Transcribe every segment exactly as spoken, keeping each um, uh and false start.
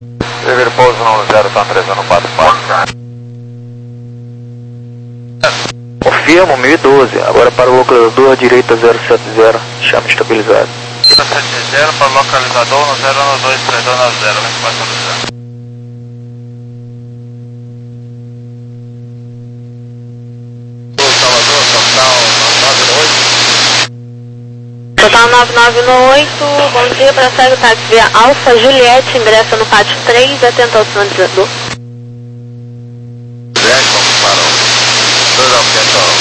River pouso no zero, tá três no quatro quatro. Confirmo, mil e doze. Agora para o localizador, direita zero sete zero. Chama estabilizado. zero sete zero para o localizador no zero um dois três dois nove zero, vinte e quatro do zero. Total nove nove oito, bom dia, prossegue o táxi via Alfa Juliette, ingressa no pátio três, atenta ao sinalizador. Juliette, vamos para o dois atento ao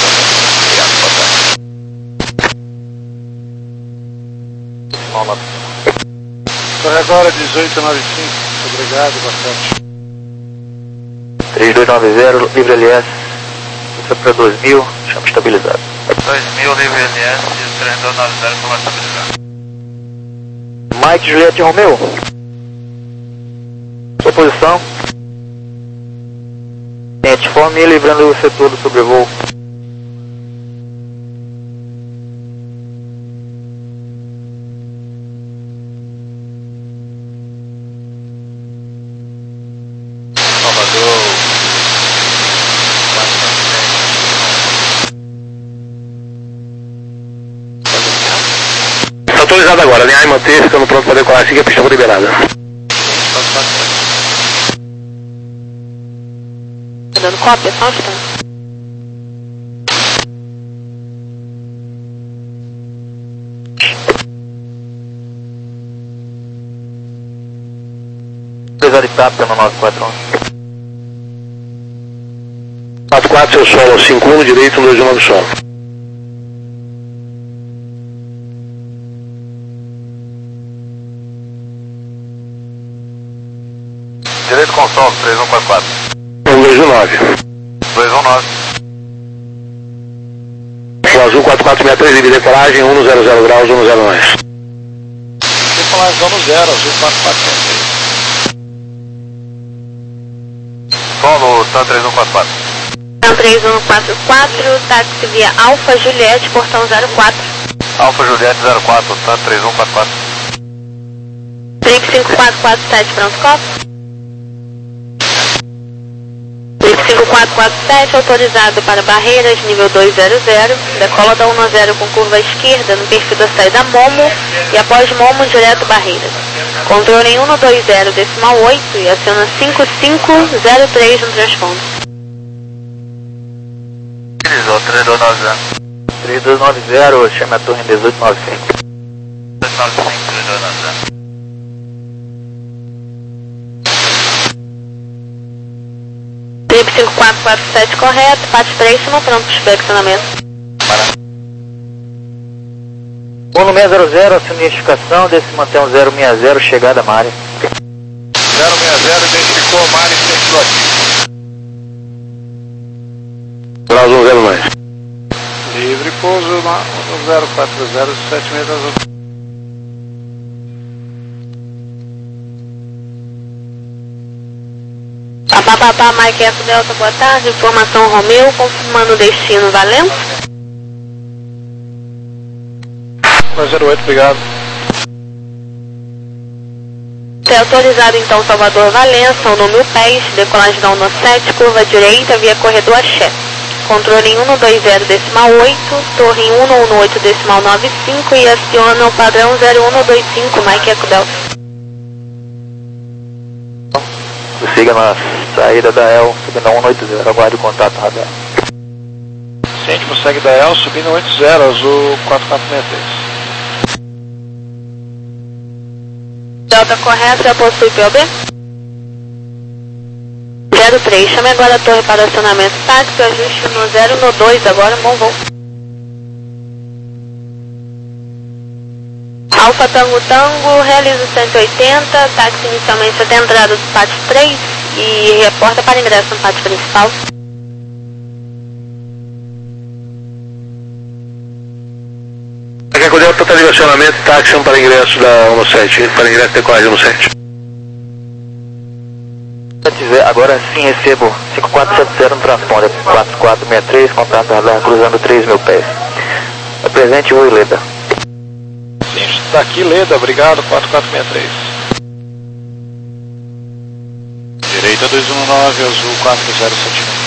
sinalizador. Corredora dezoito noventa e cinco, obrigado, boa tarde. três dois nove zero, livre L S, isso é para dois mil, chama estabilizado. dois mil, livre L S, três dois nove zero, para estabilizar. Mike Juliette Romeu. Sua posição. Gente, forme livrando o setor do sobrevoo. Autorizado agora, linha A e manter, ficando pronto para decolar, siga a pista liberada. Tá dando cópia, só um instante. Autorizado de TAP no nove quatro um. quatro quatro, seu solo, cinco um, direito, um dois um do solo. Direito com sol, três um quatro quatro. um dois um nove. dois um nove. O azul quatro quatro seis três, livre decolagem, um zero zero graus, um zero nove. Decolagem no zero, azul quatro quatro seis três. Solo, Tan três um quatro quatro. Tan três um quatro quatro, táxi via Alfa Juliette, portão zero quatro. Alfa Juliette zero quatro, Tan três um quatro quatro. Trip cinco quatro quatro sete, pronto, copo. Trip cinco quatro quatro sete, autorizado para barreiras, nível dois zero zero. Decola da um zero com curva à esquerda no perfil da saída Momo e após Momo, direto barreiras. Controle em um dois zero, decimal oito e aciona cinco cinco zero três no transponder. três dois nove zero. três dois nove zero, chama a torre em dezoito nove cinco. dois nove cinco, três dois nove zero. Trip cinco quatro quatro sete correto, pátio três, cima pronto para inspecionamento. Bolo seis zero zero, assumir a identificação, desse mantém um zero seis zero, chegada à área. zero seis zero, identificou a área e tem aqui. Graus um zero mais. Livre pouso no zero quatro zero sete seis azul. Papapá, Mike F Delta, boa tarde, informação Romeu, confirmando o destino Valença. zero oito, obrigado. É autorizado então Salvador Valença, o número pés, decolagem da um sete, curva direita via corredor Axé. Controle em um dois zero decimal oito, torre em um um oito decimal nove cinco e aciona o padrão zero um dois cinco, Mike Eco Delta. Siga na saída da E L, subindo a um oito zero, aguarde o contato radar. Ciente, prossegue da E L, subindo oito zero, azul quatro quatro seis três. Delta correto, já possui P O B? zero três, chame agora a torre para acionamento táxi, ajuste no zero no dois, agora bom voo. Alfa Tango Tango, realiza cento e oitenta, táxi inicialmente até a entrada do pátio três e reporta para ingresso no pátio principal. Aqui é o Delta está direcionamento, táxi para ingresso da um sete, para ingresso de decolagem um sete. Agora sim recebo cinco quatro sete zero no transponder, quatro quatro seis três, contato radar cruzando três mil pés. Apresente o Leda. Sim, está aqui Leda, obrigado, quatro quatro seis três. Saída dois um nove, Azul quatro zero sete seis.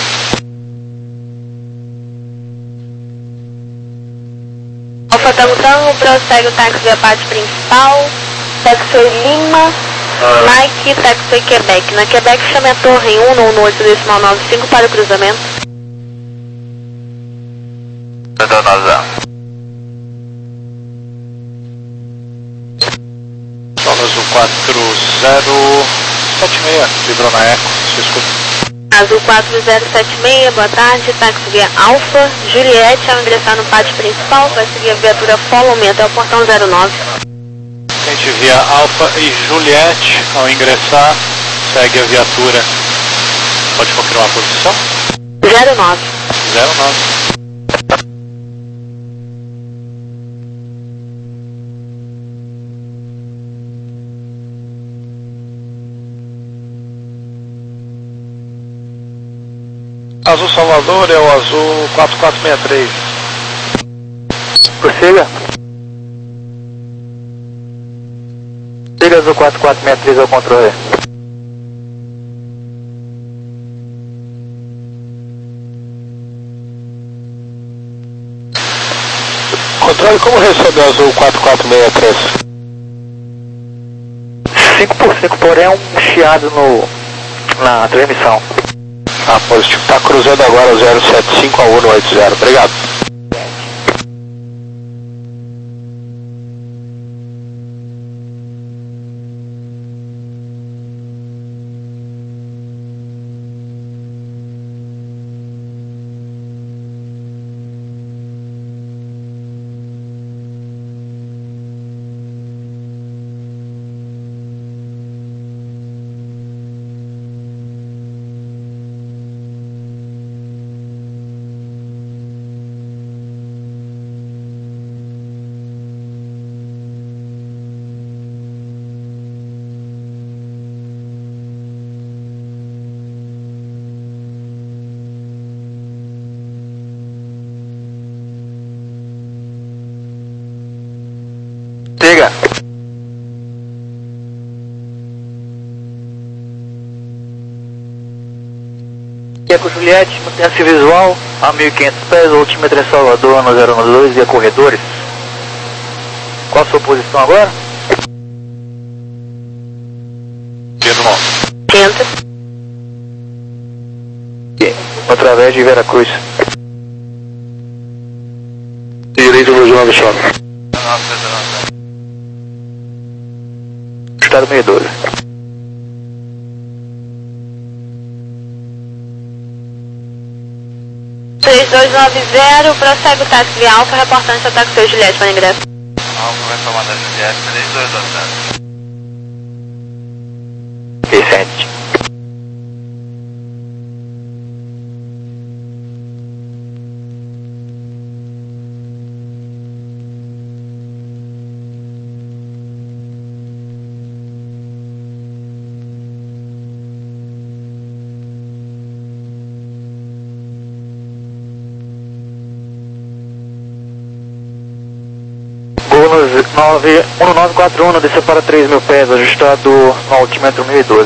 Alfa Tango Tango, prossegue o táxi via parte principal, Taxi Lima, Nike, Taxi Quebec. Na Quebec, chame a torre em um no oito decimal nove cinco para o cruzamento. Redondazão. Solo Azul quatro zero sete seis, vibrou na Eco, se escuta. Azul quatro zero sete seis, boa tarde, táxi via Alfa, Juliette, ao ingressar no pátio principal, vai seguir a viatura Follow Me até o portão zero nove. Gente via Alfa e Juliette, ao ingressar, segue a viatura. Pode confirmar a posição? zero nove. zero nove. Azul Salvador é o Azul quatro quatro seis três. Prossiga. Siga Azul quatro quatro seis três ao controle. Controle, como recebe o Azul quatro quatro seis três? cinco por cinco, porém é um chiado no, na transmissão. Ah, positivo. Está cruzando agora o zero sete cinco a um no oito zero. Obrigado. Siga. Eco Juliette, mantenha-se visual a mil e quinhentos pés, altímetro é Salvador no zero nove dois e a corredores. Qual a sua posição agora? Pedro Tenta. Através de Veracruz. Direito do João do Chão. Estado meio doze. três dois nove zero, prossegue o táxi via Alfa, reportante ao táxi Juliette para ingresso. Alfa vai tomar da Juliette, três dois dois zero. Vicente. nove um nove quatro um, desceu para três mil pés, ajustado no altímetro mil e doze.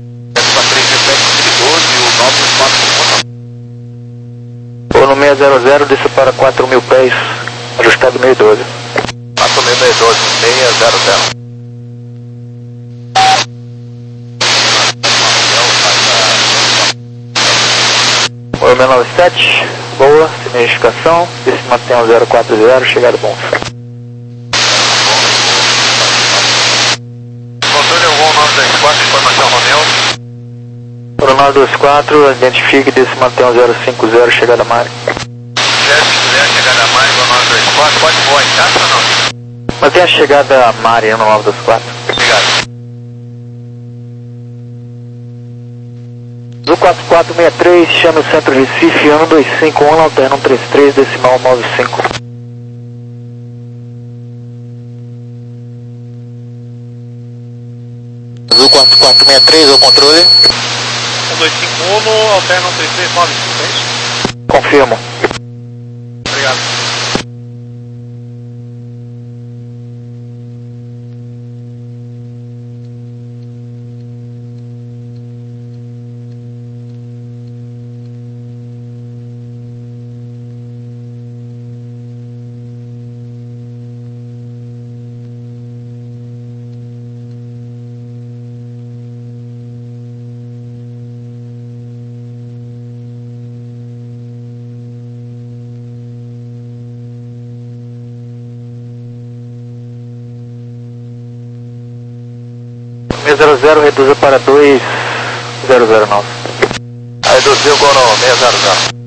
O no seis zero zero, desceu para quatro mil pés, ajustado mil e doze. quatro mil e doze, seis zero zero. Oi, seis nove sete, boa, significação, se mantém o zero quatro zero, chegada bom. Informação Romeu. Para o nove dois quatro, identifique e se mantém o zero cinco zero, chegada Mari. zero cinco zero, chegada a Mari, no nove dois quatro, pode voar em casa ou não? Mantém a chegada Mari no nove dois quatro. Obrigado. Do quatro quatro seis três, chame o centro Recife, ano dois cinco um, alterna um três três, decimal nove cinco. Azul quatro quatro seis três, ao controle. um dois cinco um, alterna um três três nove cinco, é isso? Confirmo. Obrigado. seis zero zero, reduza para dois zero zero nove. Reduziu com no seis zero zero.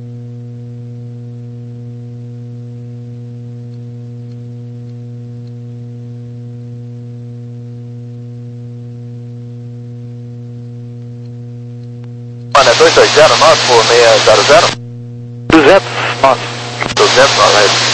Mano, é dois dois zero nove por seis zero zero? duzentos nove. duzentos nove.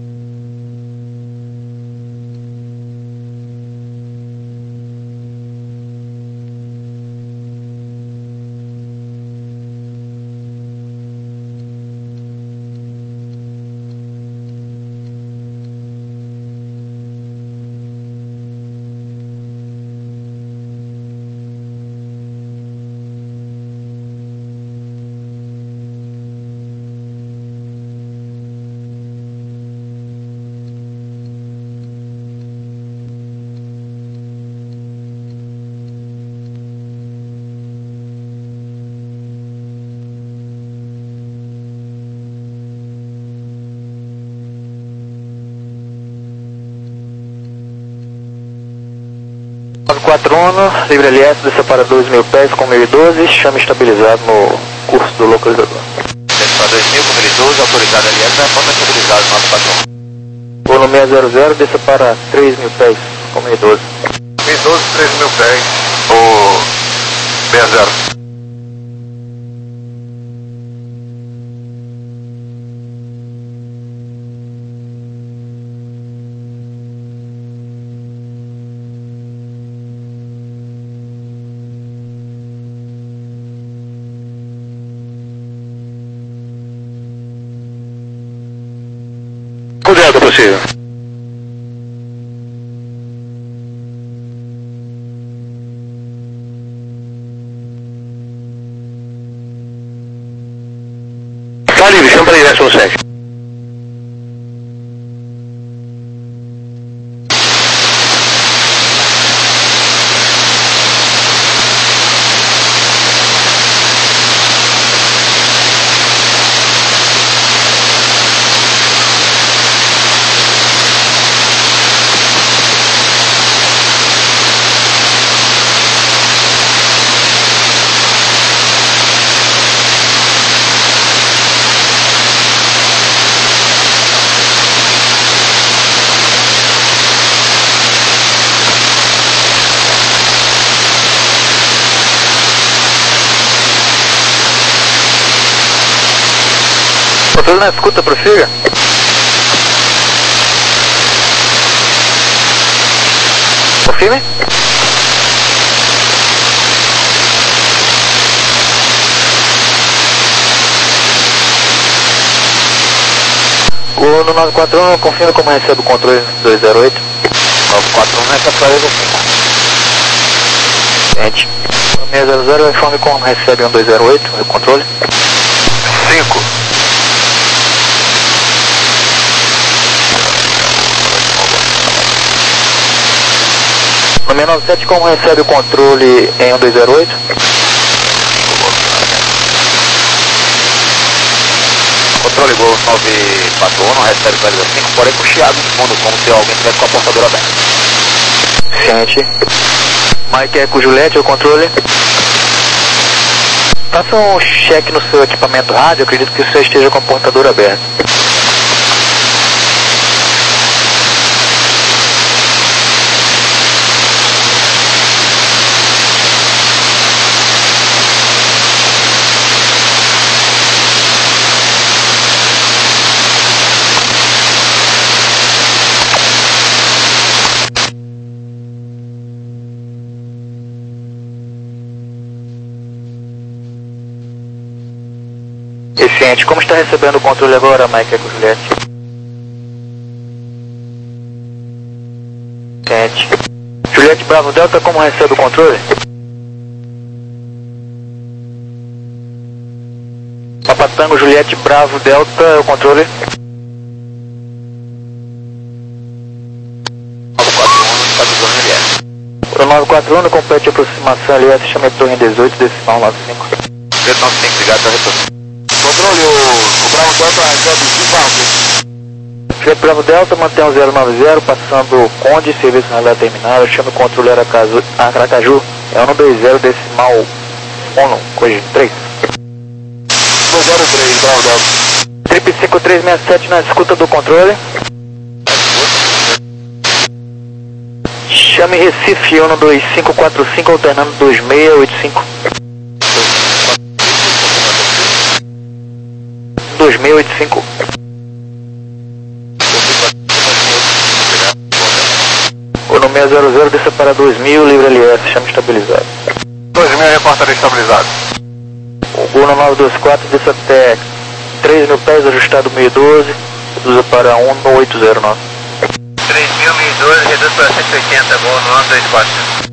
nove quatro um, livre L S, desça para dois mil pés com mil e doze, chame estabilizado no curso do localizador. Desça para dois mil com mil e doze, autorizado L S, né? Ponto estabilizado, nove quatro um. Voo no seis zero zero, desça para três mil pés com mil e doze. mil e doze, três mil pés, o seis zero. Cuidado, possível. Tá livre, chama para ingresso no sete. Controle na escuta, prossiga. Confirme. O no nove quatro um, confirma como recebe o controle dois zero oito. nove quatro um, nessa praia do Gente, o seis zero zero, informe como recebe um dois zero oito, o controle. cinco. No seis nove sete, como recebe o controle em um dois zero oito? Controle Gol nove quatro um, não recebe para cinco, porém com chiado no fundo, como se alguém tivesse com a portadora aberta. Ciente. Mike Eco Juliette, o controle. Faça um cheque no seu equipamento rádio, acredito que o senhor esteja com a portadora aberta. Eficiente, como está recebendo o controle agora, Mike Eco Juliette? Eficiente. Juliette Bravo Delta, como recebe o controle? Papa Tango Juliette Bravo Delta, o controle? nove quatro um, está do zona L S. O nove quatro um, complete aproximação L S, chama torre dezoito, decimal nove cinco. dezoito nove cinco, ligado, está retorno. Controle, o, o Bravo Delta recebe cinco altos. Juliette Bravo Delta, mantém o zero nove zero, passando o Conde, serviço na terminal, chama o controle Aracaju, Aracaju É um dois zero decimal um, corrige três. dois zero três, bravo, bravo. Trip cinco três seis sete na escuta do controle. Chame Recife um dois cinco quatro cinco alternando dois seis oito cinco. dois seis oito cinco. O no seis zero zero desça para dois mil, livre L S, chame estabilizado. dois mil, reportaria estabilizado. O Gol no nove dois quatro desça até três mil pés, ajustado mil e doze, reduza para um no oito zero nove. três mil, mil e doze, reduz para cento e oitenta, Gol no nove dois quatro.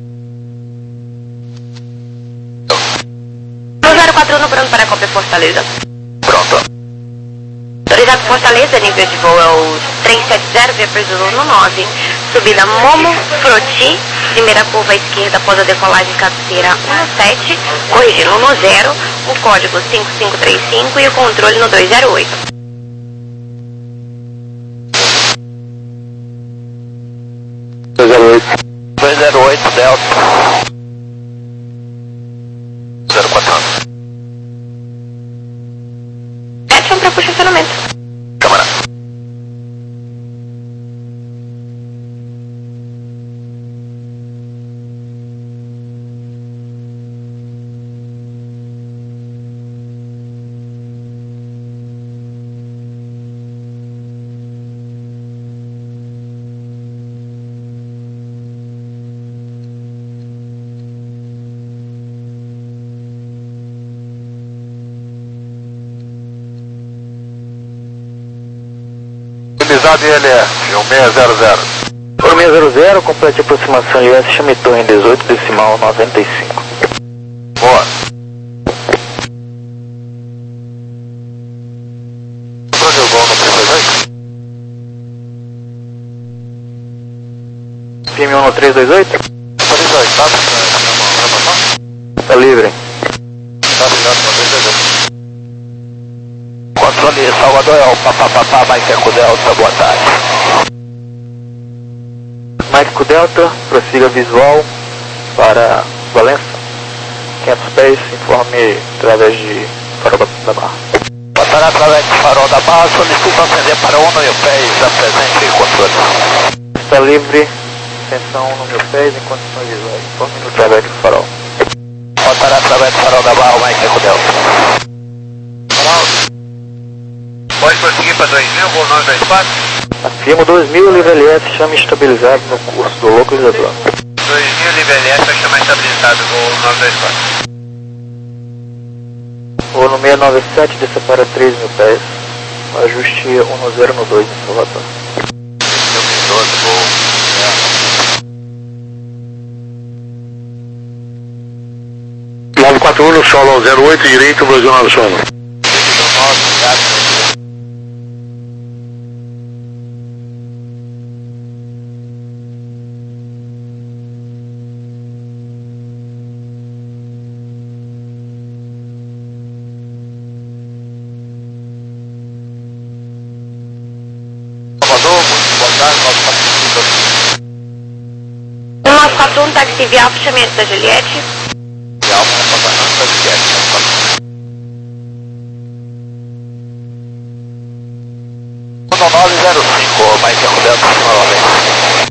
um zero quatro um pronto para cópia Fortaleza. Pronto. Autorizado Fortaleza, nível de voo é o três sete zero, via previsão no nove. Subida Momo, Froti, primeira curva à esquerda após a decolagem cabeceira um sete, corrigindo no zero, o código cinco cinco três cinco e o controle no dois zero oito. dois zero oito. dois zero oito, Delta. zero quatro um. Action para posicionamento. Câmara. Utilizado I L F, um seis zero zero. O seis zero zero, complete a aproximação L S, chame torre em dezoito decimal noventa e cinco. Boa. Onde o Gol no três dois oito? Firme um no três dois oito? três dois oito, tá? Tá livre. Tá ligado, três dois oito. Controle Salvador é o papapá, Mike Eco Delta, boa tarde. Mike Delta, prossiga visual para Valença. quinhentos pés, informe através de farol da, da barra. Boa tarde, através do farol da barra, solicito acender para um mil pés, apresente controle. Está livre, extensão um mil pés em condições visuais, informe no através do farol. Boa tarde, através do farol da barra, Mike Eco Delta. Pode prosseguir para dois mil, Gol nove dois quatro. Afirmo dois mil, livre L S, chame estabilizado no curso do localizador. dois mil, livre L S, vai chamar estabilizado, Gol nove dois quatro. Vou no seis nove sete, desça para três mil pés. Ajuste um no zero no dois em Salvador. doze, Gol. nove quatro um no solo zero oito, direito, Brasil nove solo. um nove quatro um, táxi via Alfa, chame da Juliette. um nove zero cinco, mais Eco Delta, novamente.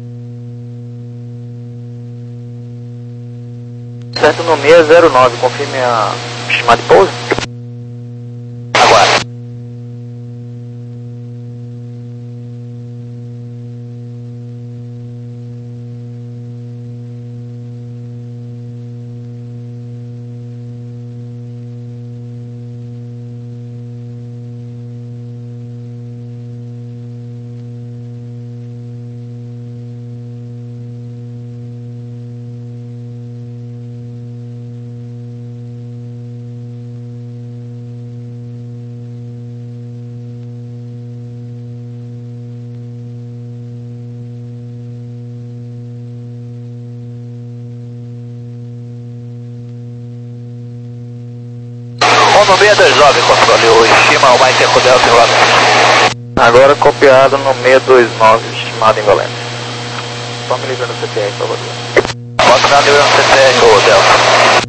Certo no seis zero nove, confirme a estimada de pouso. Agora. No seis dois nove, controle, o estima o Mike Eco Delta em Valência. Agora copiado no seis dois nove, estimado em Valência. Só me ligando no C T R, Salvador. quatro na livrando C T R, ô Delta.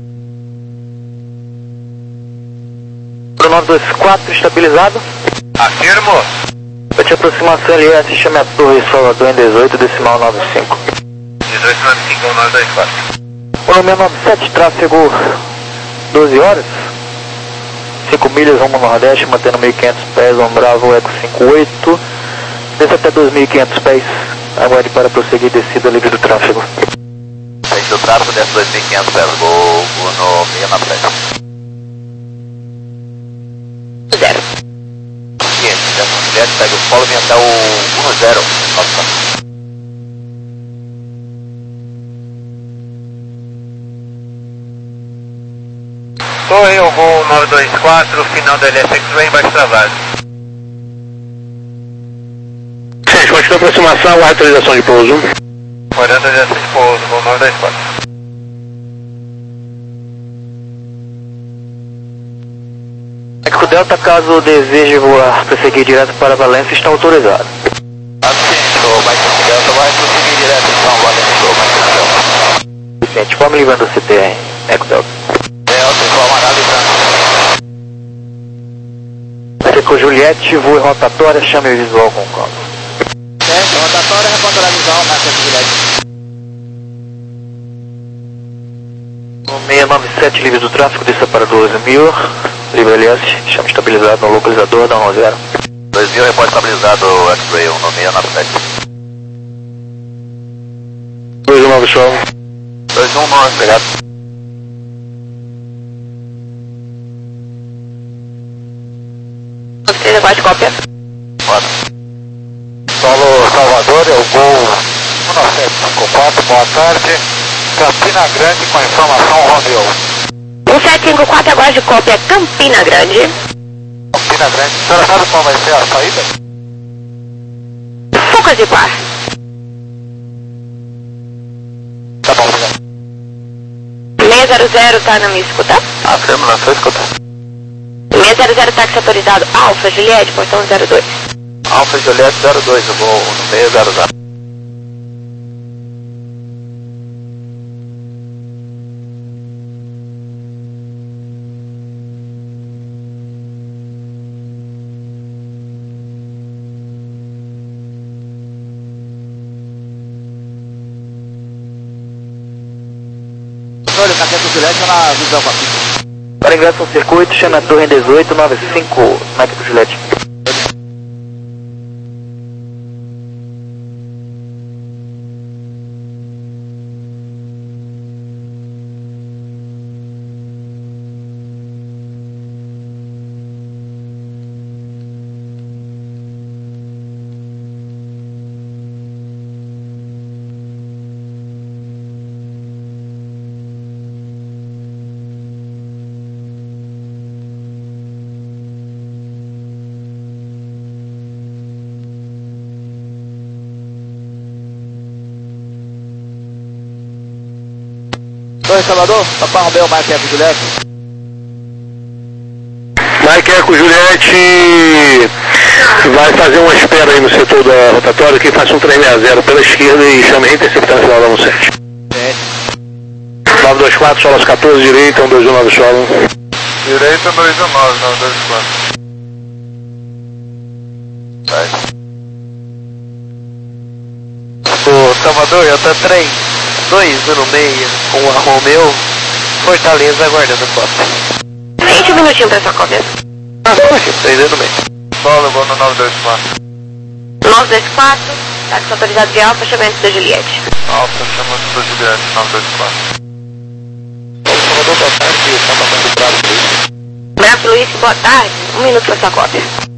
Pro nove dois quatro, estabilizado. Afirmo. Eu te aproximação L S, chame a torre Salvador em dezoito, decimal nove cinco. dezoito nove cinco nove dois quatro. O nome nove sete, tráfego doze horas. cinco milhas, rumo Nordeste, mantendo mil e quinhentos pés, um Bravo Eco cinquenta e oito. Desce até dois mil e quinhentos pés. Aguarde para prosseguir descida livre do tráfego. Frente do tráfego, desce dois mil e quinhentos pés, vou no meio na frente. Zero. Seguinte, desce Juliette, pega o polo, vem até o um zero. Nossa. Oi, eu vou nove dois quatro, final da L S X-Ray, embaixo travado. Gente, continua a aproximação, aguarda autorização de pouso. Guardando autorização de pouso, vou nove dois quatro. Eco Delta, caso deseje voar, prosseguir direto para Valência, está autorizado. Assim, show, vai conseguir, Delta, vai prosseguir direto então, Valência, show, vai conseguir. Vicente, vamos livrando o C T R, Eco Delta. Delta, informa analisando. Eco Juliette, voe rotatória, chame o visual com calma. Certo, rotatória, reporta a visual, marca de Juliette. No seiscentos e noventa e sete, livre do tráfego, desça para doze mil. Livre L S, chame estabilizado no localizador, dá um zero. dois mil, repórter estabilizado, X-Ray, um no meio na frente. dois um nove show. dois um nove, obrigado. três quatro, cópia. Quatro. Solo Salvador, eu vou um nove sete cinco quatro, boa tarde. Campina Grande com informação Romeo. um sete cinco quatro, agora de cópia, Campina Grande. Campina Grande, a senhora sabe qual vai ser a saída? Focas de par. Tá bom, obrigado. seis zero zero, tá na minha escuta? Afirmo na sua escuta. seis zero zero, táxi autorizado. Alfa, Juliette, portão zero dois. Alfa Juliette zero dois, eu vou no meio zero zero. Olha, café com Juliette na visão com a pista. Para ingresso no circuito, chame a torre em dezoito nove cinco, Mike do Juliette. Oi, Salvador, Papai Romeu, Mike Eco Juliette. Mike Eco Juliette vai fazer uma espera aí no setor da rotatória, que faça um três seis zero pela esquerda e chame a interceptar no final da um sete. nove dois quatro, solas quatorze, direita, um dois um nove solo. Direita dois um nove, nove dois quatro. O Salvador, eu tô três, dois no meio, com a Romeu, Fortaleza aguardando cópia. vinte minutinhos pra sua cópia. Ah, poxa, três no meio. Solo, vou no nove dois quatro. nove dois quatro, táxi autorizado de Alfa, chamamento da Juliette. Alfa, chamando do Juliette, nove dois quatro. Salvador, boa tarde, tá passando bravo por isso. Bravo Luiz, boa tarde. Um minuto pra sua cópia.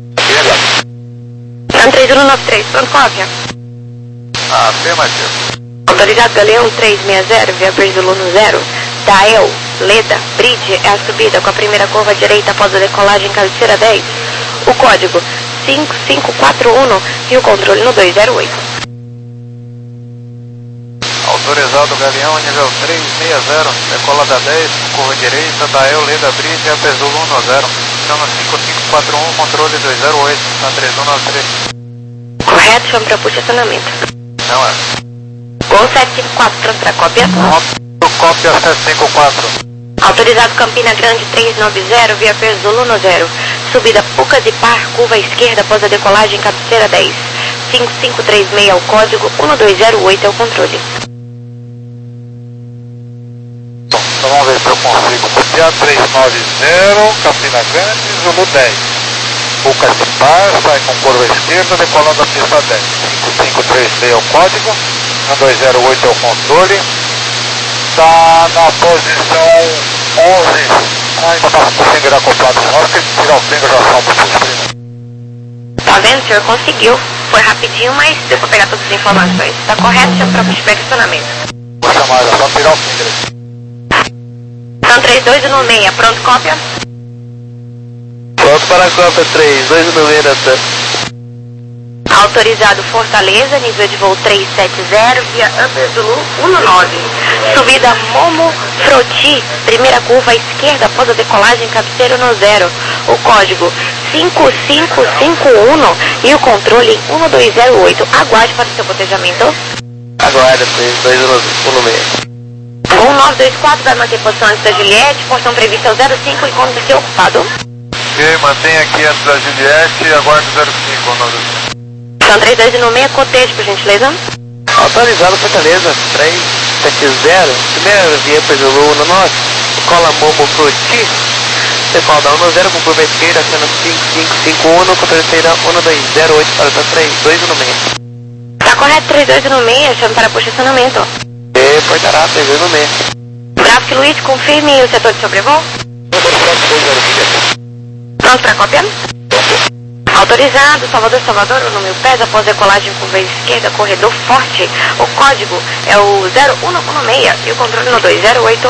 São três um nove três, pronto, cópia. Ah, afirmativo. Autorizado Galeão três seis zero, via Verde Luno zero. Dael, Leda, Bridge é a subida com a primeira curva à direita após a decolagem cabeceira dez. O código cinco cinco quatro um e o controle no dois zero oito. Autorizado Galeão, nível três seis zero, decola da dez, curva direita, Dael, Leda, Bridge, Apesol um zero. Chama cinco cinco quatro um, controle dois zero oito, na três um nove três. Correto, chama para puxa acionamento. Não é. Gol sete cinco quatro, pronto para cópia. Cópia sete cinco quatro. Autorizado Campina Grande trezentos e noventa, via P Zulu no zero. Subida Pucas e Par, curva esquerda após a decolagem, cabeceira dez. cinco cinco três seis é o código, um dois zero oito é o controle. Bom, então vamos ver se eu consigo copiar. trezentos e noventa, Campina Grande, Zulu dez. Pucas e Par, sai com curva esquerda, decolando a pista dez. cinco cinco três seis é o código, um dois zero oito é o controle. Está na posição onze. Ainda está com o finger acoplado. Na hora que ele tirar o finger, já salta o pulso. Tá vendo, senhor? Conseguiu. Foi rapidinho, mas deu pra pegar todas as informações. Tá correto, seu próprio estacionamento. Vou chamar, é só tirar o finger. São três dois um seis, pronto, cópia? Pronto para a cópia três dois um seis. Autorizado Fortaleza, nível de voo trezentos e setenta, via Upper Zulu dezanove. Subida Momo Froti, primeira curva à esquerda após a decolagem, cabeceira no zero. O código cinco cinco cinco um e o controle um dois zero oito. Aguarde para o seu botejamento. Aguarda, três dois um seis. Gol nove dois quatro vai manter posição antes da Juliette, portão previsto é o zero cinco, encontro seu ocupado. Ok, mantém aqui antes da Juliette e aguarde zero cinco. São três dois um seis, cotejo, por gentileza. Autorizado Fortaleza, três sete zero, primeira via P Zulu dezanove, cola Momo Fruti, decolada um zero com curva esquerda, sendo cinco cinco cinco um, controle terceira um dois zero oito para três dois um seis. Tá correto, três dois um seis, chame para posicionamento. E portará três dois um seis. Bravo que Luiz, confirme o setor de sobrevoo. Pronto para cópia? Autorizado, Salvador, Salvador, o número pés após decolagem curva esquerda, corredor forte. O código é o zero um um seis e o controle no dois zero oito.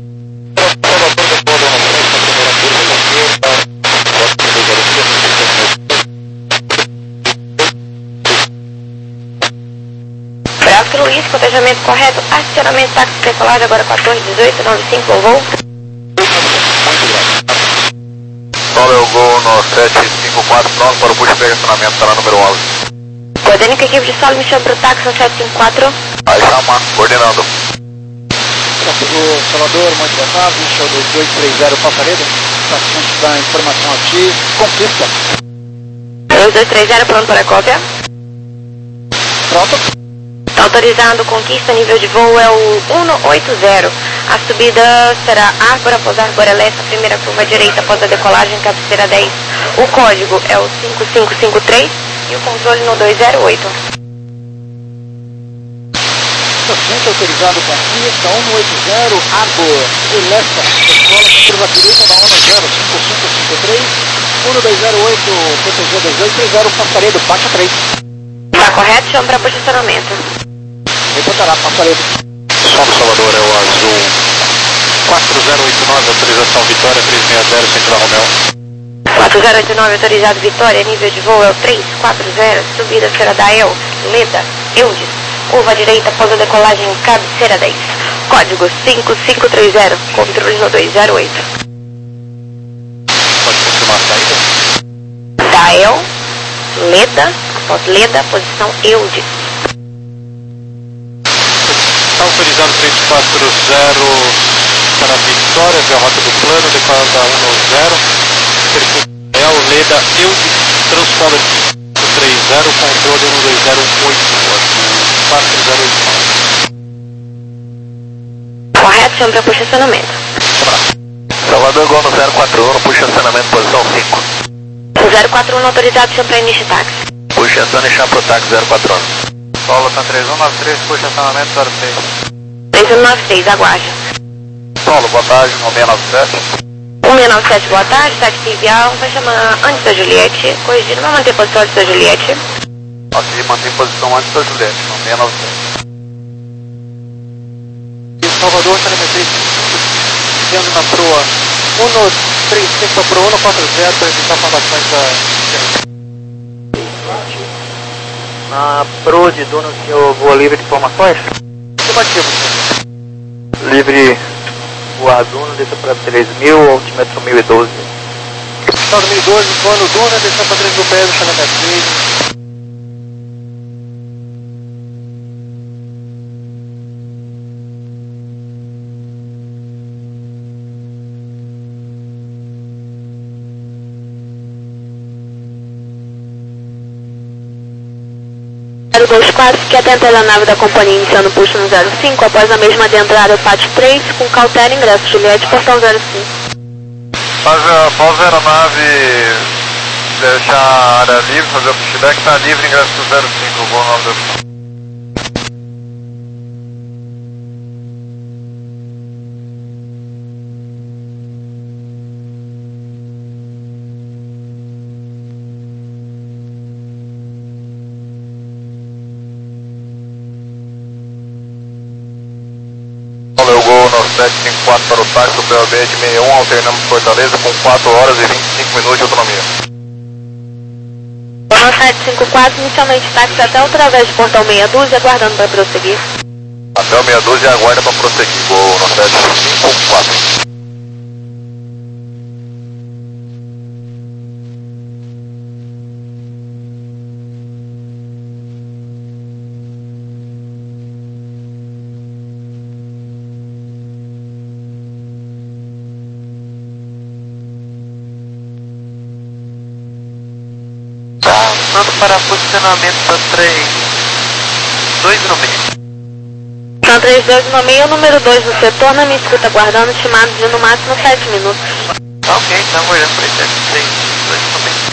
Bravo Luiz, cotejamento correto, acionamento táxi decolagem agora quatorze dezoito noventa e cinco, voo. Solo eu gol no sete cinco quatro, pronto para o push de estacionamento, está na número onze. Coordenica equipe de solo, me chama para o táxi no sete cinco quatro. Aí chama, coordenando. O Salvador, muito boa tarde, show dois dois três zero Passaredo, paciente da informação aqui, conquista. dois dois três zero, pronto para a cópia. Pronto. Está autorizado, conquista, nível de voo é o um oito zero. A subida será Árbora após Árbora Leste, primeira curva direita após a decolagem, cabeceira dez. O código é o cinco cinco cinco três e o controle no dois zero oito. Paciente autorizado com pista um oito zero, Árbor e Leste, escola curva direita da um zero cinco cinco cinco três, um dois zero oito, P T G dois dois três zero, Passaredo, baixa três. Está correto, chama para posicionamento. Reportará, Passaredo. Solo Salvador é o azul quatro zero oito nove, autorização Vitória três seis zero, Central Romeu. quatro zero oito nove, autorizado Vitória, nível de voo é o três quatro zero, subida será da El, Leda, Eudes, curva direita após a decolagem, cabeceira dez. Código cinco cinco três zero, controle no dois zero oito. Pode confirmar a saída? Da El, Leda, após Leda, posição Eudes. Está autorizado três quatro zero para Vitória, via rota do plano, decolada um zero, perfil Real, Leda, Eudes, transponder três zero, controle um dois zero oito, quatro zero oito nove. Correto, chama para posicionamento. Salvador Gol no zero quatro um, puxa estacionamento posição cinco. zero quatro um autorizado, chama para início táxi. Puxa estacionamento e chama pro táxi zero quatro um. Solo está três um nove três, puxa estacionamento zero seis. três um nove seis, aguarde. Solo, boa tarde, um seis nove sete. um seis nove sete, boa tarde, táxi trivial, vai chamar antes da Juliette, corrigindo, vai manter posição antes da Juliette. Ok, mantém posição antes da Juliette, um seis nove sete. E Salvador, telemetria sendo na proa um três cinco para um quatro zero para evitar formações da... Na Pro de Duna, o senhor voa livre de informações? Afirmativo, senhor. Livre voar Duna, desça para três mil, altímetro mil e doze. Então, dois mil e doze, plano Duna, descendo para três mil pés, telemetria. Classifique atento à aeronave da companhia iniciando o puxo no zero cinco, após a mesma adentrar ao P A T três, com cautela ingresso Juliette, portão zero cinco. Após a aeronave deixar a área livre, fazer o pushback, está livre, ingresso do zero cinco, voo nove dois. sete cinco quatro para o táxi do P O B de sessenta e um, alternamos Fortaleza com quatro horas e vinte e cinco minutos de autonomia. Bono sete cinco quatro, inicialmente táxi até outra vez de portão meia dúzia, aguardando para prosseguir. Até o meia dúzia e aguarda para prosseguir, voo no sete cinco quatro. Pronto para posicionamento da três dois no meio. São três dois no meio, número dois no setor, na minha escuta aguardando, estimado de no máximo sete minutos. Ok, então aguardando para três dois no meio.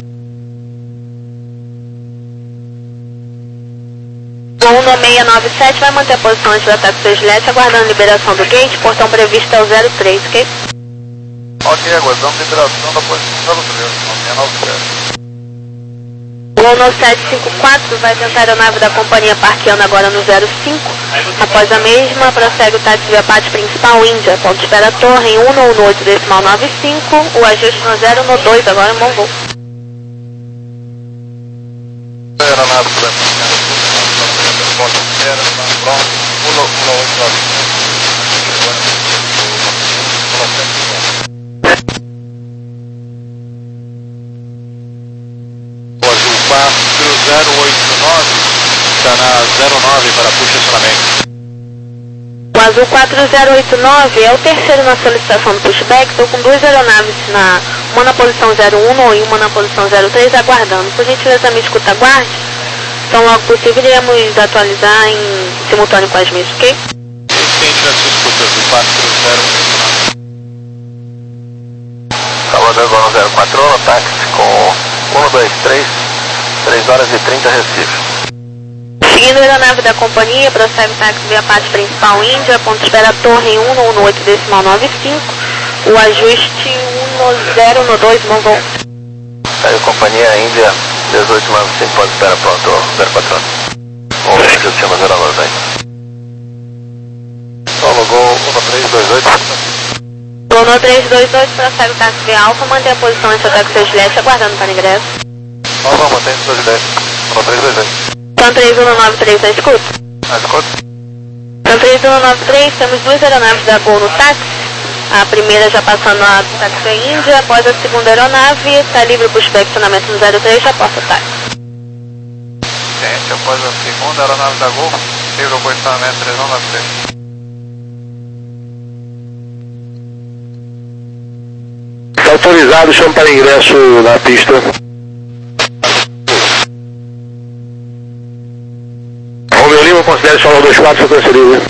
Voo no seis nove sete vai manter a posição antes do ataque do Juliette, aguardando liberação do gate, portão previsto é o zero três, ok? Ok, aguardamos liberação da posição zero três, seis nove sete. Voo no sete cinco quatro vai tentar a aeronave da companhia parqueando agora no zero cinco. Após a mesma, prossegue o táxi via P A T principal Índia, ponto de espera torre em um no oito decimal nove cinco, o ajuste no zero no dois, agora em bom voo. Aeronave por aqui, ponto de espera, pronto, um no oito nove cinco. quatro zero oito nove, está na zero nove para push-acionamento. O azul quatro zero oito nove é o terceiro na solicitação do pushback, estou com duas aeronaves, na, uma na posição zero um e uma na posição zero três aguardando. Por gentileza, me escuta, aguarde. Então logo possível iremos atualizar em simultâneo com as minhas, ok? Ciente da sua escuta, azul quatro zero oito nove. Salvador Gol zero quatro, táxi com um dois três. três horas e trinta Recife. Seguindo a aeronave da companhia, prossegue o táxi via P A T principal Índia, ponto de espera torre em um no oito decimal nove cinco, o ajuste um no zero no dois, bom voo. Saiu companhia Índia, dezoito nove cinco, ponto de espera pronto, zero quatro. Vamos ver que chama zero nove aí. Solo Gol um três dois oito. Gol no três dois oito, prossegue o táxi via Alfa, mantém a posição antes do ataque do Juliette, aguardando para ingresso. Nova, mantém o seu Juliette, um três dois oito. São três um nove três, na escuta? Na escuta? São três um nove três, temos duas aeronaves da Gol no táxi. A primeira já passando a táxi da Índia, após a segunda aeronave, está livre para o inspecionamento no zero três, já possa táxi. Gente, após a segunda aeronave da Gol, livre o posicionamento três um nove três. Está autorizado, chama para ingresso na pista. Romeu Lima, considere solo dois quatro, sequência livre.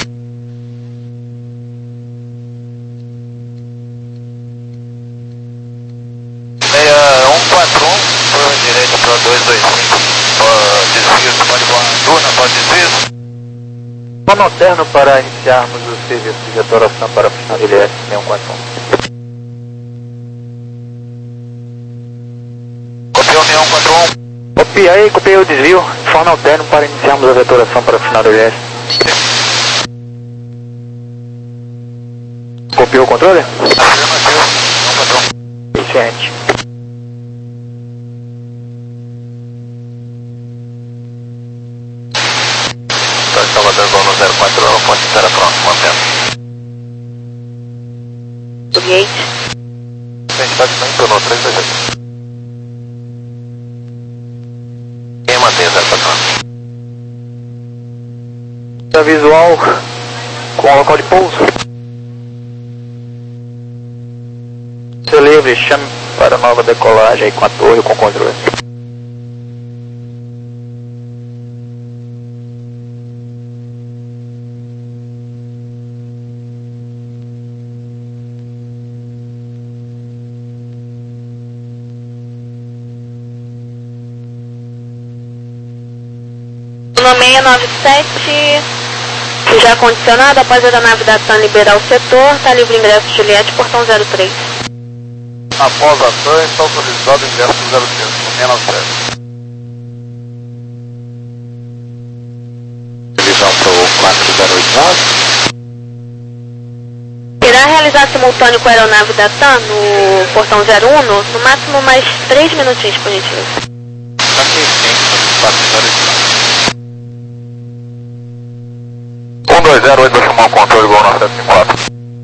seis um quatro um, por direito para dois dois cinco. Desvio, pode voar Duna, pode desvio. Plano alterno para iniciarmos o serviço de adoração para o final de L S seis um quatro um. Copiou seis um quatro um. Copiei, copiei o desvio, forma alterno para iniciarmos a vetoração para o final do L S. Copiou o controle? Afirmativo, seis um quatro um. Excelente. Salvador Gol no zero quatro um, ponte de espera pronto, mantendo. Do gate. Identidade não entornou, três dois oito. Quem mantém zero quatro um? Visual com o local de pouso. Seu livre, chame para nova decolagem aí com a torre com controle. seis nove sete, já condicionado, após a aeronave da TAM liberar o setor, está livre ingresso Juliette, portão zero três. Após a TAM, está autorizado o ingresso do zero três, seis nove sete. Divisão para o quatro zero oito nove. Irá realizar simultâneo com a aeronave da TAM no portão zero um, no máximo mais três minutinhos, por gentileza. Tá aqui, sim, quatro zero oito nove. um dois zero oito, vou chamar o controle igual nove sete cinco quatro.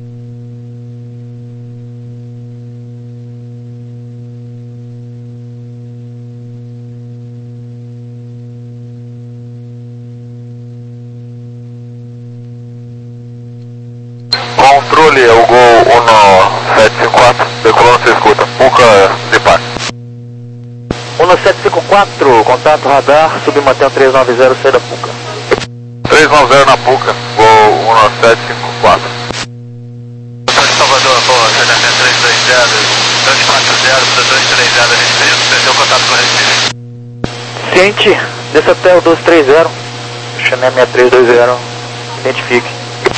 Controle, é o Gol um sete cinco quatro, decolando, você escuta. Puca de par. um sete cinco quatro, contato radar, submantém três nove zero, sai da Puca. três nove zero na Puca, Gol um sete cinco quatro. Doutor de Salvador, boa, C D F três dois zero, dois quatro zero, dois três zero, a gente pediu suspensão, contato com a Recife. Ciente, desça até o dois três zero, Chanel seis três dois zero, identifique.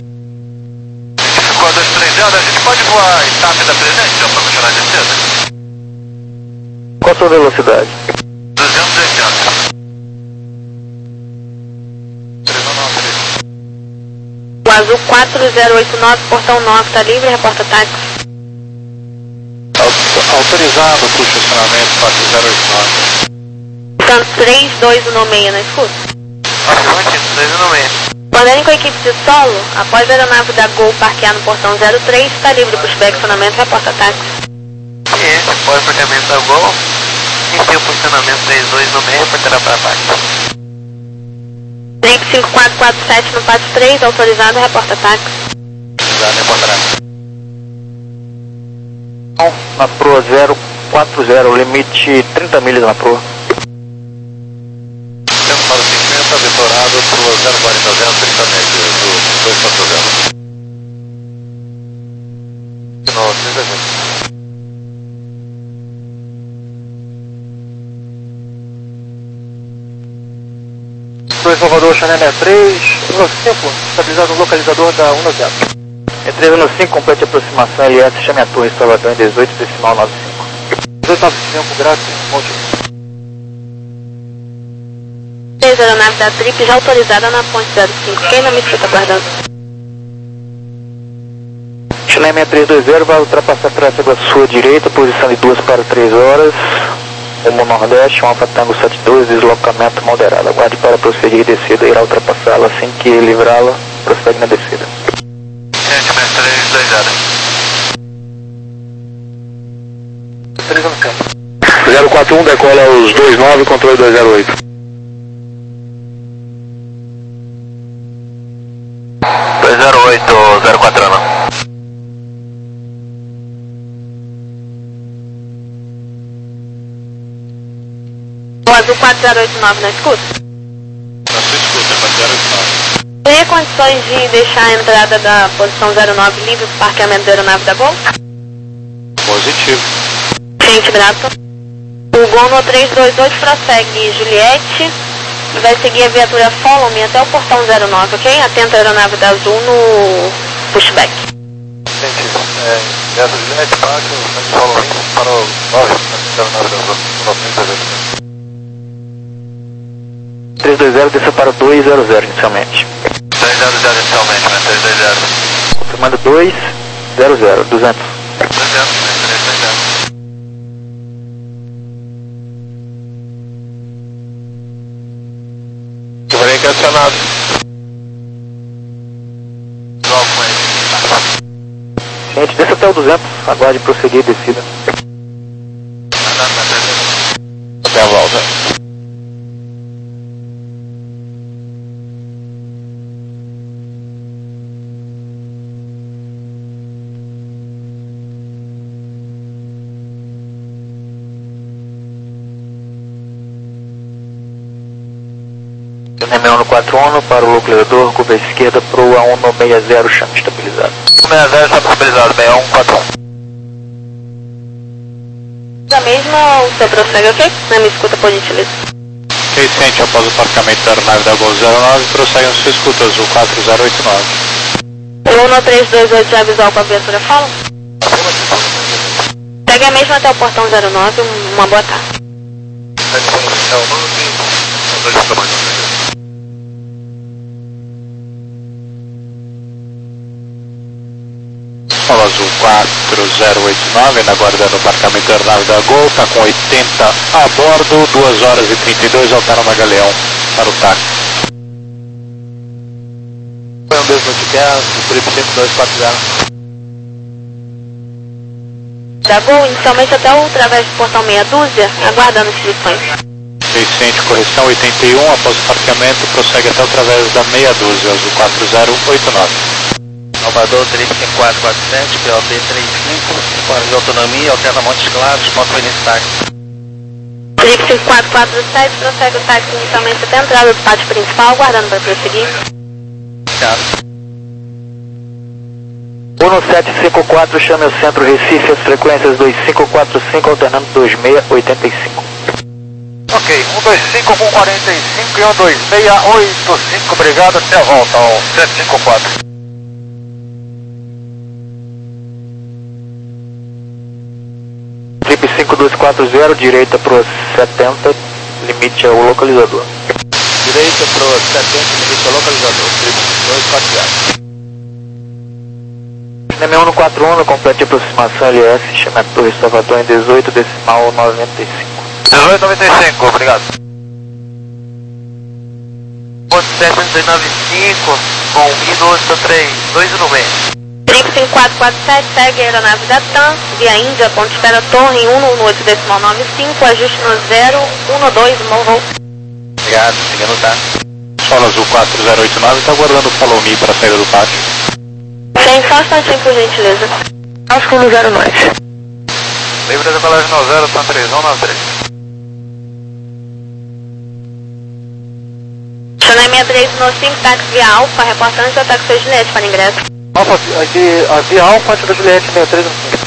Ficou dois três zero, a gente pode voar em TAP da Presidente, então, para continuar a descida? Qual a sua velocidade? duzentos e oitenta. O azul quatro zero oito nove, portão nove, está livre, reporta táxi. Autorizado para o estacionamento quatro zero oito nove. Portanto, três dois um seis na escuta. Afirmativo, três um seis. Coordenem com a equipe de solo, após a aeronave da Gol parquear no portão zero três, está livre para o estacionamento, reporta táxi. E esse após o parqueamento da Gol, inicia o posicionamento três dois um seis, reportará para baixo. Trip cinco quatro quatro sete no pátio três, autorizado, reporta táxi. Autorizado, reportará. Na proa zero quatro zero, limite trinta milhas na proa. Tempo para cinquenta, detorado para o zero quarenta zero, trinta metros do dois quatro zero. No trinta metros. dois Salvador, Chanel sessenta e três, um cinco, estabilizado no localizador da um zero. Entre um cinco, complete aproximação L S, chame a torre Salvador em dezoito, decimal nove cinco. dezoito nove cinco, graças, monte. três aeronave da Trip já autorizada na ponte zero cinco. Quem não me escuta aguardando? Chanel seis três dois zero vai ultrapassar tráfego à sua direita, posição de duas para três horas. Rumo Nordeste, um Alfa Tango sete dois, deslocamento moderado. Aguarde para prosseguir descida, irá ultrapassá-la assim que livrá-la, prossegue na descida. Gente, três dois zero. zero quatro um, decola os dois nove, controle dois zero oito. dois zero oito, zero quatro um. O azul quatro zero oito nove na escuta? Na sua escuta, quatro zero oito nove. Teria condições de deixar a entrada da posição zero nove livre para o parqueamento da aeronave da Gol? Positivo. Gente, grato. O Gol no três dois oito prossegue Juliette e vai seguir a viatura Follow Me até o portão zero nove, ok? Atenta a aeronave da Azul no pushback. Gente, é, essa Juliette baixa, o Follow Me para o nove, atenta a aeronave da Azul. três dois zero, desceu para o dois zero zero inicialmente. três zero zero inicialmente, né? três dois zero. Confirmando dois zero zero, duzentos. duzentos, né? três dois zero. Equivalente acionado. Logo com ele. Gente, desça até o duzentos, aguarde prosseguir descida. Andando na três dois zero. Até a volta. Reunião no quatro um para o localizador, curva esquerda para o A um no sessenta, chame estabilizado. sessenta, chame estabilizado, sessenta e um quatro um. Da mesma, o seu prossegue, ok? Não me escuta, por gentileza. Vicente, após o parcamento da aeronave da Gol zero nove, prossegue no seu escuta azul quatro zero oito nove. um três dois oito já visual com a viatura, fala? Segue a mesma até o portão zero nove, uma boa tarde. Solo azul quatro zero oito nove, ainda aguardando o parcamento da aeronave da Gol, está com oitenta a bordo, duas horas e trinta e dois, altera na Galeão para o táxi. Foi um dois multicast, Felipe cinco dois quatro zero. Da Gol, inicialmente até o através do portão meia dúzia, aguardando instruções. Vicente, correção oitenta e um, após o parqueamento, prossegue até através da meia dúzia, azul quatro zero oito nove. Salvador três cinco quatro quatro sete, P O T trinta e cinco, fora de autonomia, alterna Montes Claros, moto início táxi. Felipe cinco quatro quatro sete, prossegue o táxi inicialmente até a entrada do pátio principal, aguardando para prosseguir. Tchau. um sete cinco quatro, chame o centro Recife, as frequências dois cinco quatro cinco, alternando dois seis oito cinco. Ok, um dois cinco com quarenta e cinco e um dois seis oito cinco, obrigado, até a volta ao sete cinco quatro. Trip cinco dois quatro zero, direita pro setenta, limite é o localizador. Direita pro setenta, limite ao localizador, Trip dois quatro zero. M um quatro um, complete aproximação L S, chama Torre Salvador em dezoito, decimal noventa e cinco. dezoito noventa e cinco, obrigado. Ponto sete nove cinco, com I doze três, dois no meio. Felipe cinco quatro quatro sete, segue a aeronave da TAM, via Índia, ponto espera torre em um oito decimal noventa e cinco, ajuste no zero um dois, morro. Obrigado, seguindo tá. Solo azul quatro zero oito nove, está aguardando o follow me para a saída do pátio. Tem só um instantinho, por gentileza. Acho que no zero nós. Livre da colagem no zero, TAM três um nove três. Channel sessenta e três no cinco, táxi via Alfa, reportando seu táxi Juliette para ingresso. Alfa, aqui, a via Alfa da Juliette sessenta e três no cinco.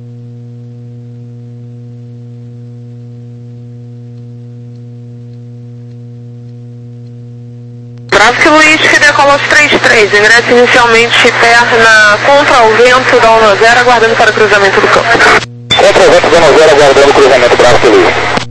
Bravo Luiz, que decola três três, ingresso inicialmente perna contra o vento da um zero, aguardando para o cruzamento do campo. Contra o vento da um zero, aguardando o cruzamento, Bravo Luiz.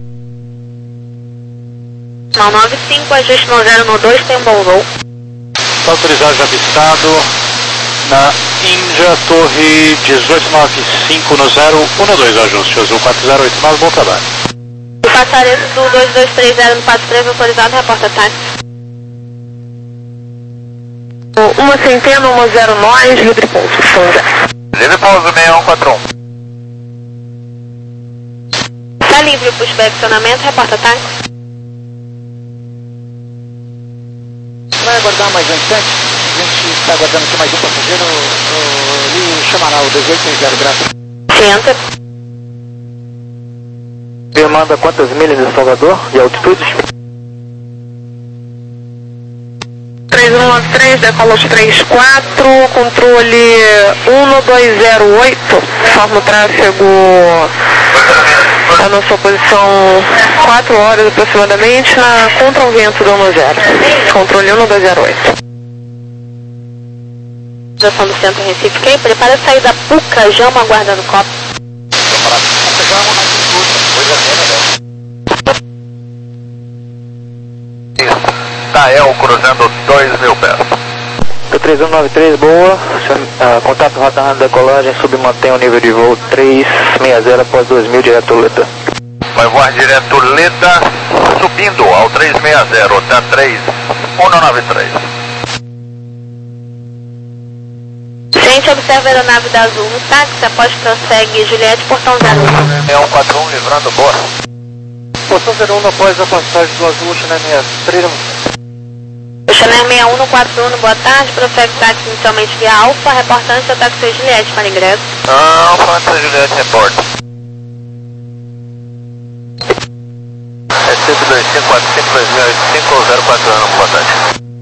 Não nove cinco, ajuste no zero no dois, tem um bom voo. Está autorizado já avistado na Índia, torre dezoito nove cinco no zero um dois, ajuste, azul quatro zero oito nove, bom trabalho. O passaredo do dois dois três zero no passo três, autorizado, reporta táxi. Uma centena, uma zero nós, livre pouso, São José. Livre pouso seis um quatro um. Está livre para o inspeccionamento, reporta táxi. Vai aguardar mais um instante, a gente está aguardando aqui mais um passageiro, ele chamará o dezoito zero, graças. Senta. Demanda quantas milhas de Salvador e altitudes? três um nove três, decola três quatro, controle um dois zero oito, forma o tráfego, está na sua posição quatro horas aproximadamente, na contra o vento do um zero, controle um dois zero oito. Ação do centro Recife, quem prepara a sair da Puca, Jama, aguardando o copo. Tael cruzando dois mil pés. três um nove três, boa. Uh, contato rota rádio da decolagem, submantém o nível de voo três seis zero após dois mil, direto Leda. Vai voar direto Leda, subindo ao três seis zero, TAM três um nove três. Gente, observa a aeronave da Azul no táxi, após prossegue Juliette, portão zero um. seis um quatro um, livrando, boa. Portão zero um após a passagem do Azul, Channel sessenta e três. O Channel sessenta e um no quatro um, boa tarde, prossegue táxi inicialmente via Alfa, reportando seu táxi Juliette para ingresso. Alfa, antes Juliette, reporta. É cinco dois cinco quatro cinco dois oito cinco zero quatro um, boa tarde.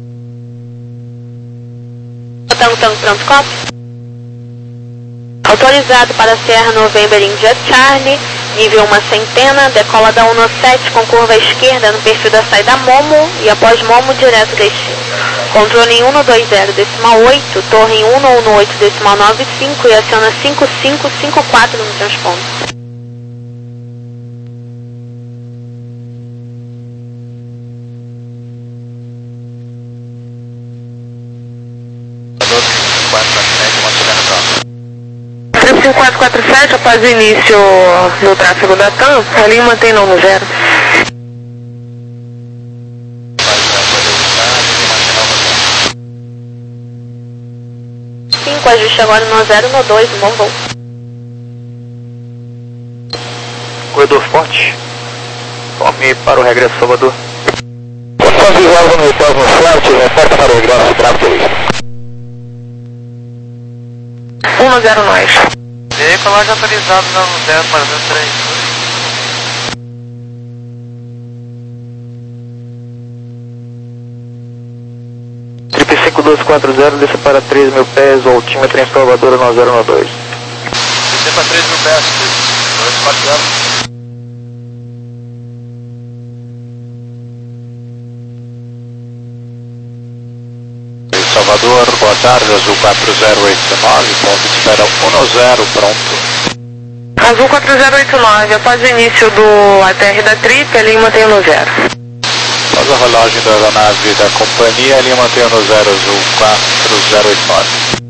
Tango, tango, pronto, copo. Autorizado para Serra November India Charlie, nível uma centena, decola da um sete com curva esquerda no perfil da saída Momo e após Momo direto destino. Controle em um dois zero decimal oito, torre em um um oito decimal nove cinco e aciona cinco cinco cinco quatro no transponder. cinco quatro quatro sete, após o início do tráfego da TAM, a linha mantém não no zero. cinco, ajuste agora no zero, no dois, um bom voo. Corredor forte. Forme para o regresso, Salvador. Só visual no próximo forte, reforça para o regresso, tráfego. um zero nós. Veículo já autorizado na zero para zero três. Trip cinco dois quatro zero, desça para três mil pés, o altímetro em Salvador no zero no dois. Descer para três mil pés, dois quatro zero. Salvador, boa tarde, Azul quatro zero oito nove, ponto de espera um zero, pronto. Azul quatro zero oito nove, após o início do A T R da Trip, a linha mantém no zero. Após a rolagem da aeronave da companhia, a linha mantém no zero, Azul quatro zero oito nove.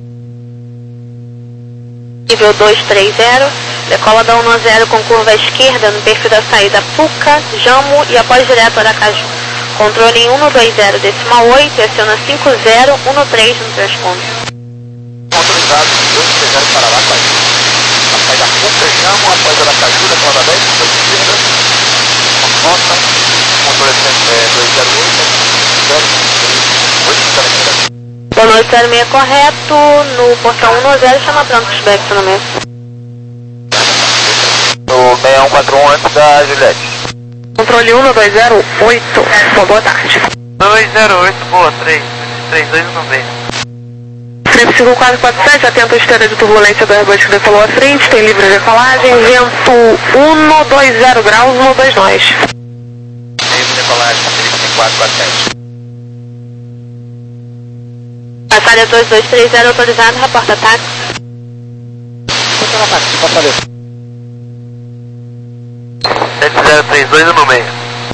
Nível dois três zero, decola da um zero com curva à esquerda no perfil da saída Puca, Jamo e após direto Aracaju. Controle em um dois zero decimal oito e aciona cinco zero um três no transponder. Autorizado, dois três zero para Aracaju. A saída Puca, Jamo, após Aracaju, da colada dez, da esquerda. Nota, controle dois zero oito, Boa noite, zero seis correto, no portão um zero, chama pronto para o estacionamento. No seis um quatro um antes da Juliette. Controle um dois zero oito, uma boa tarde. dois zero oito, boa, três, três dois um bem. Trip cinco quatro quatro sete, atento à esteira de turbulência do Airbus que decolou à frente, tem livre decolagem, vento um dois zero graus, um dois nós. Livre decolagem, Trip cinco quatro quatro sete. Passaria dois dois três zero autorizado, reporta táxi. Funciona táxi, passaria. sete zero três dois no meio.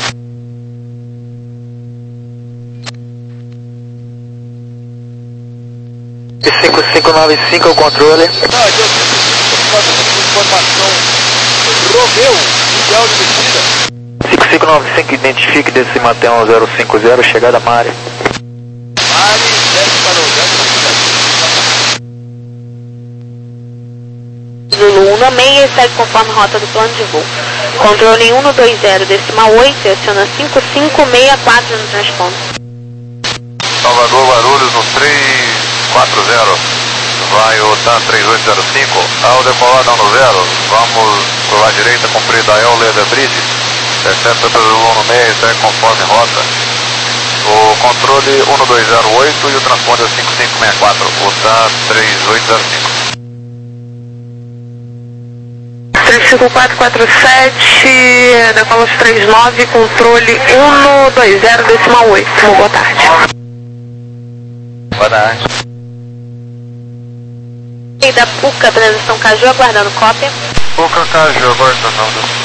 cinco cinco nove cinco é o controle. Não, aqui eu tenho informação. Romeu, ideal de descida. cinco cinco nove cinco, identifique desse Mateão zero cinco zero, chegada à Mare. Mare, desce para o zero. Zulu um no meio e segue conforme rota do plano de voo. Controle em um dois zero decimal oito e aciona cinco cinco seis quatro no transponder. Salvador, Guarulhos no três quatro zero. Vai o TAM três oito zero cinco. Ao decolar não no zero. Vamos por lá direita, cumprir da El Leda Bridge. Exceto pelo Zulu no meio, segue conforme rota. O controle um dois zero oito e o transponder cinco cinco seis quatro. O TAM três oito zero cinco. três cinco quatro quatro sete, decola os três nove, controle um dois zero decimal oito. Uma boa tarde. Boa tarde. E da Puca, transição Caju, aguardando cópia. Puca Caju, aguardando.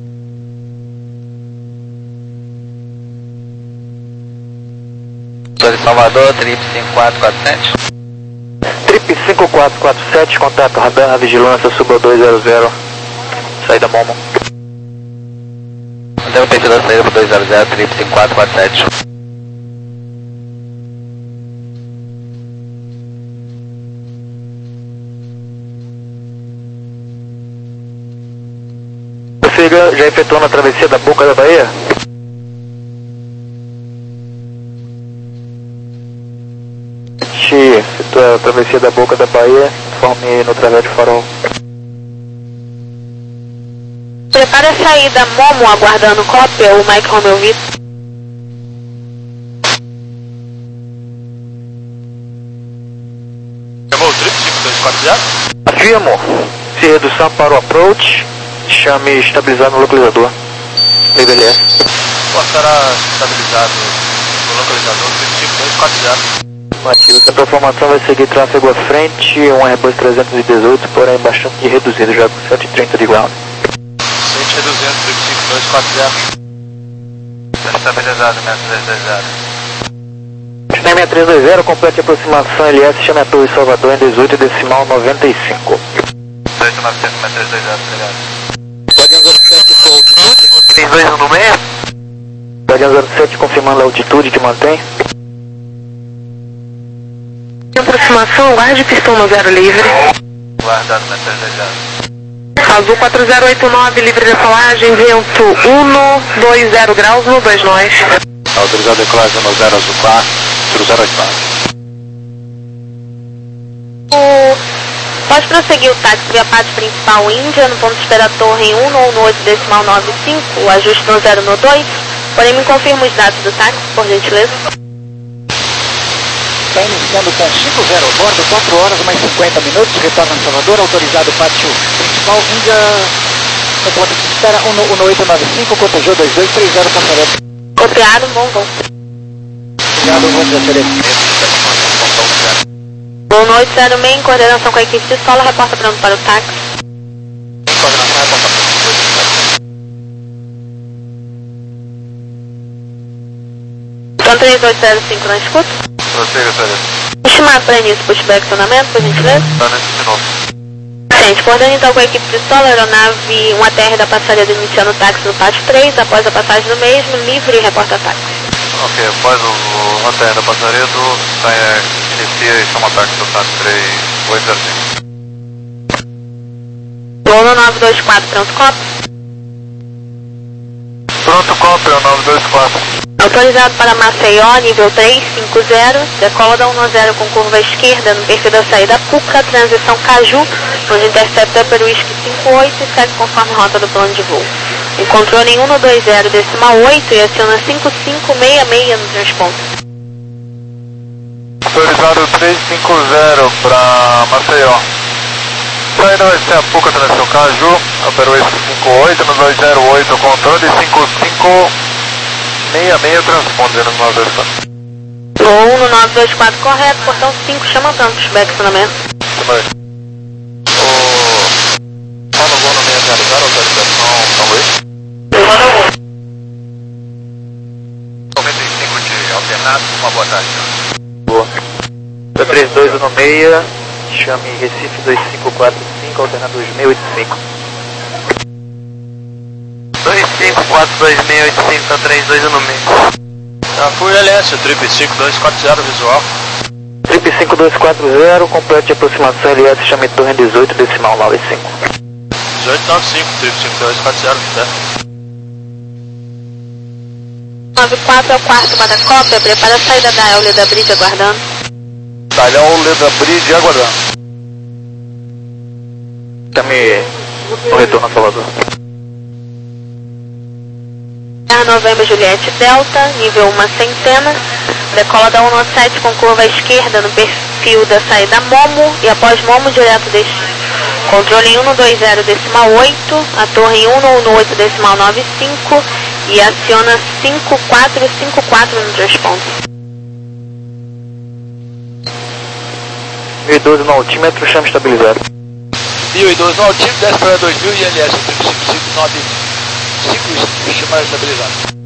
Sou de Salvador, Trip cinco quatro quatro sete. Trip cinco quatro quatro sete, contato radar na vigilância, suba dois zero zero. Saída Momo. Até o perfil da saída para dois zero zero, Trip cinco quatro quatro sete. Você já, já efetuou na travessia da Boca da Bahia? Efetua a travessia da Boca da Bahia, informe no trajeto de farol. Prepara a saída Momo, aguardando cópia, o Mike Romeo Vitor. Chamou o Trip cinco dois quatro zero? Afirmo. Se redução para o approach, chame estabilizado no localizador. Livre L S. Estará estabilizado no localizador trinta e cinco dois quatro zero. Ativo. A formação vai seguir tráfego à frente, um Airbus trezentos e dezoito, porém bastante reduzido, já com cento e trinta de ground. cento e duzentos, trinta e cinco dois quatro zero. Está estabilizado, sessenta e três vinte. sessenta e três vinte, complete a aproximação L S, chame a Torre Salvador em dezoito decimal noventa e cinco. dezoito novecentos, sessenta e três vinte, obrigado. Guardião zero sete, sua altitude? três dois um no meio? Guardião zero sete, confirmando a altitude que mantém. Aproximação, guarde pistão no zero livre. Guardado, sessenta e três vinte. Azul quatro zero oito nove, livre decolagem, vento um dois zero graus no dois nós. Autorizado a decolagem no zero azul quatro zero oito nove. O... Pode prosseguir o táxi via parte principal Índia, no ponto de espera torre em um no oito decimal nove cinco, o ajuste no zero no dois, porém me confirma os dados do táxi, por gentileza. Está iniciando com cinco zero a bordo, quatro horas mais cinquenta minutos, retorna a Salvador, autorizado pátio principal, Índia, no ponto de espera um no oito nove cinco, cotejou dois dois três zero, passarela. Copiado, bom voo. Obrigado, vou desaparecer. Voo no oito zero seis, em coordenação com a equipe de solo, reporta pronto para o táxi. Coordenação reporta Então três oito zero cinco na escuta. Prossiga, senhor. Estimado para início, pushback acionamento, por gentileza. Está nesse de novo. Gente, coordena então com a equipe de solo, aeronave um A T R da passageira iniciando o táxi no pátio três, após a passagem do mesmo, livre e reporta táxi. Ok, após o, o A T R da passaredo, tá, é, inicia e chama táxi do táxi três oito zero cinco. Voo no nove dois quatro, pronto, copo. Pronto, compre o nove dois quatro. Autorizado para Maceió, nível três cinco zero, decola da um zero com curva esquerda no perfil da saída Cuca, transição Caju, onde intercepta Upper Whisky cinco oito e segue conforme a rota do plano de voo. Encontrou em um no dois zero decimal oito e aciona cinco cinco seis seis no transponder. Autorizado três cinco zero para Maceió. Saída vai ser a Puca, transição Caju, Upper Whisky cinco oito no dois zero oito, controle cinco cinco seis seis, transponder no nove dois quatro. Voo um no nove dois quatro correto, portão cinco, chama pronto, pushback acionamento. Chama aí. O... Fala o voo no seis zero zero, autorização São Luís. noventa e cinco de alternado, uma boa tarde. Boa. três dois um seis, chame Recife dois cinco quatro cinco, alternado dois seis oito cinco. dois cinco quatro dois seis oito cinco, tá três dois um no meio. Já fui L S, triplo cinco dois quatro zero visual. Trip cinco dois quatro zero, complete a aproximação L S, chame torre em dezoito decimal nove cinco. dezoito nove cinco, triplo cinco dois quatro zero, certo? nove quatro é o quarto para a cópia, prepara a saída da Euler da Bridge aguardando. Talhão Leda Bridge aguardando. Chame no retorno a Salvador. Novembro Juliette Delta, nível uma centena, decola da um sete com curva à esquerda no perfil da saída Momo e após Momo direto destino. Controle em um no dois zero decimal oito, a torre em um no oito decimal nove cinco e aciona cinco quatro cinco quatro no transponder. mil e doze no altímetro, chame estabilizado. mil e doze no altímetro, desce para dois mil e L S trinta e cinco cinco nove cinco, chama estabilizado.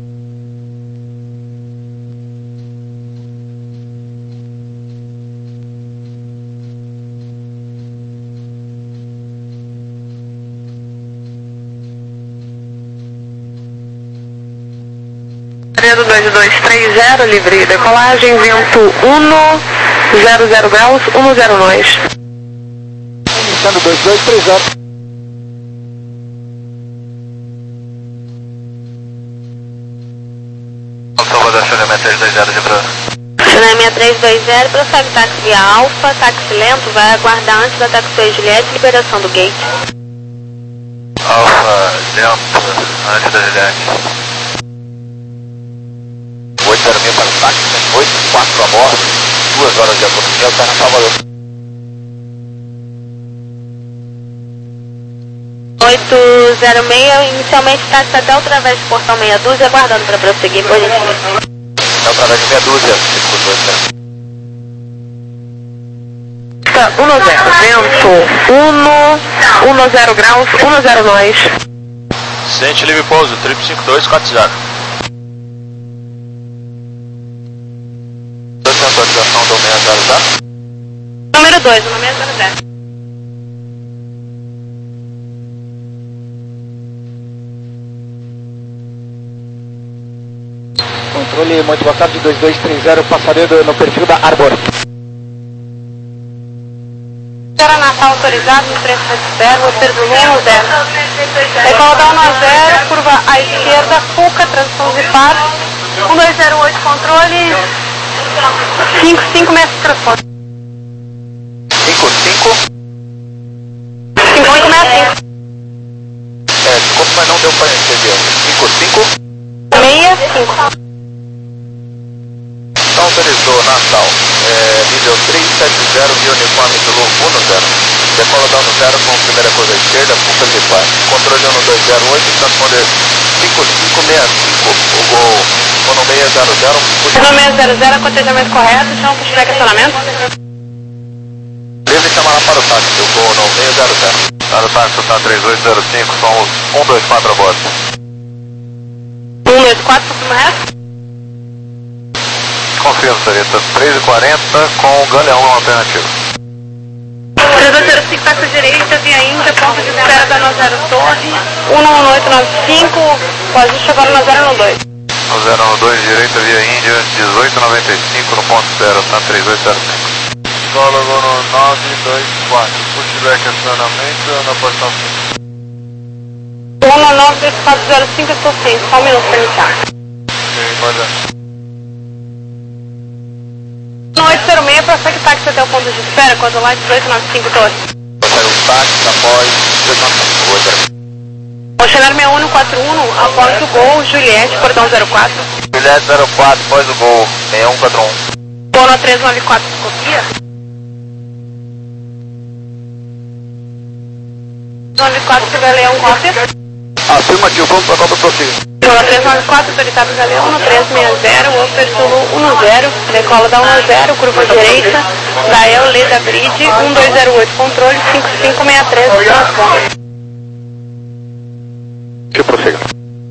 dois dois três zero, livre decolagem, vento um zero zero graus, um zero nós. Iniciando dois dois três zero. Salvador, acionamento três dois zero de Bruno. Acionamento três dois zero, prossegue táxi via Alfa, táxi lento, vai aguardar antes da taxiway Juliette, liberação do gate. Alfa, lento, antes da Juliette. oito zero seis para o táxi, oito quatro a bordo, duas horas de autonomia, está na Salvador. oito zero seis, inicialmente táxi até o través de portão meia dúzia, aguardando para prosseguir, por gentileza. É o través de meia dúzia, circuito dois zero. um zero, vento, um zero graus, um zero nós. Ciente livre pouso, triplo cinco dois quatro zero. Atualização do seis zero zero. Número dois, o seis zero zero. Controle, muito boa tarde, dois dois três zero, passaredo no perfil da Arbor. Era Natal autorizado no três sete zero, você do um zero. Decola da um zero, curva à esquerda, Fuca, transição de par, um dois zero oito, controle, cinco cinco metros de microfone. cinco cinco? cinco cinco metros. É, desculpa, mas não deu para entender. cinco cinco? seis cinco. Então autorizou Natal, é, nível três sete zero, via uniforme Zulu um zero. Decola da um zero com primeira curva à esquerda, Fuca de par. Controle um dois zero oito, transponder cinco cinco seis cinco, o gol no seis zero zero. No seis zero zero, acompanhamento correto, chama para tiver questionamento. Livre chamar lá para o táxi, o gol no seis zero zero. Para o táxi, está três oito zero cinco, somos um dois quatro a bordo. um dois quatro, confirma reto. Confirmo, Sarita, três e quarenta com o Galeão no alternativo. três dois zero cinco, taxa direita, via Índia, ponto de espera da nove zero Torre, um nove oito nove cinco, o ajuste agora no zero dois. No zero dois, direita, via Índia, dezoito noventa e cinco no ponto zero, tá três oito zero cinco. Psicólogo no nove dois quatro, pushback acionamento na portão cinco. um nove dois quatro zero cinco, estou sim, só um minuto para iniciar. Ok, valeu. oito zero seis, prossegue táxi até o ponto de espera, quando lá dezoito noventa e cinco Torre. Prossegue o táxi após dezoito noventa e cinco. Oceanário seis um quatro um, após o gol, Juliette, portão zero quatro. Juliette zero quatro, após o gol, seis um quatro um. Bono três nove quatro, copia. nove quatro, Galeão, cópia. Afirmativo, vamos para a Copa Prossiga. Bono três nove quatro, autorizado Galeão, no três seis zero, Oper Zulu um zero, decola da um zero, curva direita, Dael, Leda Bridge, um dois zero oito, controle, cinco cinco seis três, transponder. Que prossiga.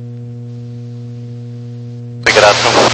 Migração.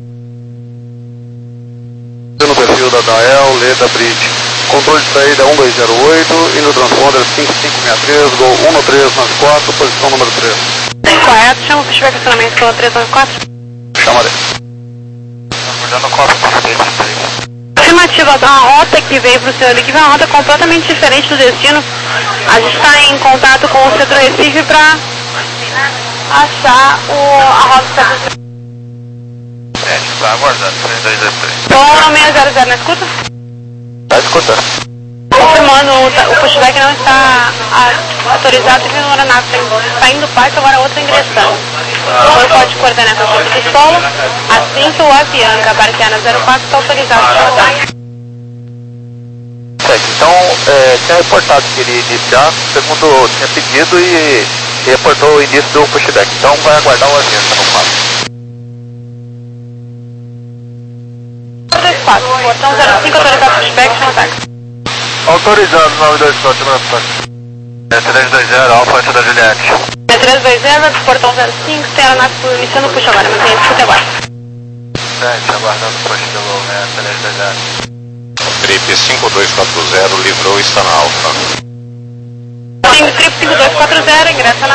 No perfil da Dael, Leda Bridge. Controle de saída um dois zero oito e no transponder cinco cinco seis três, gol um três nove quatro, posição número três. Correto, chama o festival de estacionamento pela três nove quatro. Chamarei. Olhando qual Afirmativa, a rota que veio para o senhor ali, que é uma rota completamente diferente do destino. A gente está em contato com o setor Recife para achar o, a rota que está. É, vai aguardando, três dois dois três. Bom, seis zero zero, na escuta? Está escutando. Confirmando, o, o pushback não está a, autorizado e o aeronave está saindo do parque, agora outra ingressando. Então pode coordenar com a ponta de solo, assim que o Avianca, Barquiana zero quatro, está autorizado para rodar. Então, é, tinha reportado que ele ia iniciar, segundo tinha pedido e, e reportou o início do pushback. Então vai aguardar o Avianca no quadro. dois quatro, portão zero cinco, autorizado pushback, chama táxi. Autorizado, nove dois quatro, é três dois zero, Alfa antes da Juliette. É três dois zero, portão zero cinco, tem aeronave iniciando o push agora, mas tem escuta agora. sete, aguardando o push do gol, né, três dois zero. Trip cinco dois quatro zero, livrou e está na Alfa. Trip cinco dois quatro zero, ingressa na